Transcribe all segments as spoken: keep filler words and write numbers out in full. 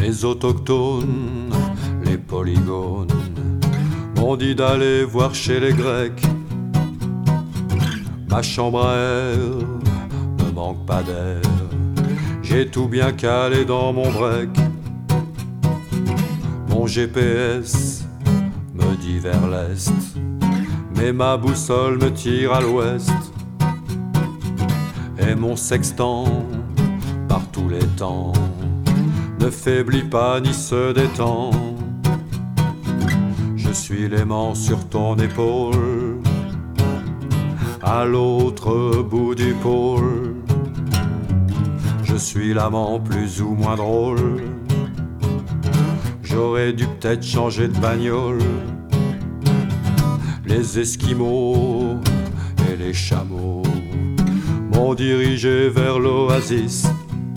Les autochtones, les polygones m'ont dit d'aller voir chez les Grecs. Ma chambre à air ne manque pas d'air, j'ai tout bien calé dans mon break. Mon G P S me dit vers l'est, mais ma boussole me tire à l'ouest. Et mon sextant, par tous les temps, ne faiblit pas ni se détend. Je suis l'aimant sur ton épaule, à l'autre bout du pôle. Je suis l'amant plus ou moins drôle, j'aurais dû peut-être changer de bagnole. Les Esquimaux et les chameaux m'ont dirigé vers l'oasis.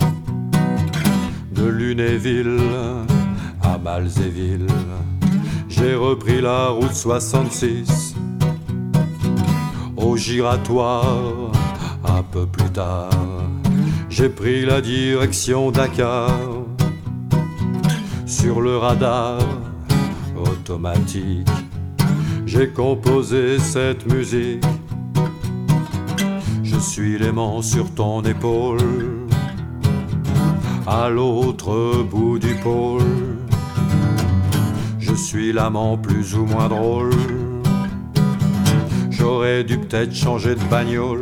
De Lunéville à Malzéville, j'ai repris la route soixante-six. Au giratoire, un peu plus tard, j'ai pris la direction Dakar. Sur le radar automatique, j'ai composé cette musique. Je suis l'aimant sur ton épaule, à l'autre bout du pôle. Je suis l'amant plus ou moins drôle, j'aurais dû peut-être changer de bagnole.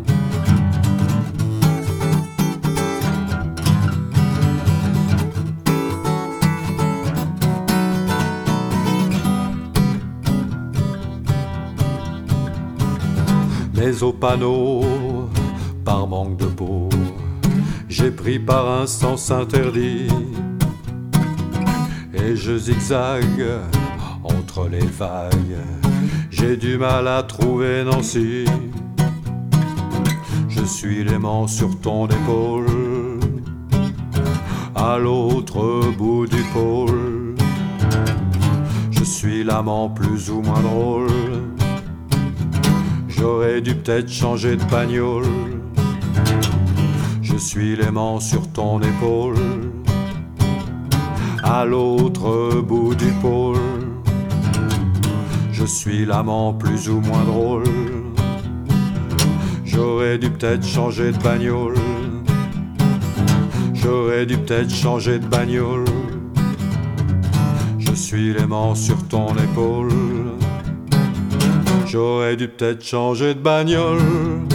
Mais au panneau, par manque de peau, j'ai pris par un sens interdit. Et je zigzague entre les vagues, j'ai du mal à trouver Nancy. Je suis l'aimant sur ton épaule, à l'autre bout du pôle. Je suis l'amant plus ou moins drôle, j'aurais dû peut-être changer de bagnole. Je suis l'aimant sur ton épaule, à l'autre bout du pôle. Je suis l'amant plus ou moins drôle, j'aurais dû peut-être changer de bagnole. J'aurais dû peut-être changer de bagnole. Je suis l'aimant sur ton épaule, j'aurais dû peut-être changer de bagnole.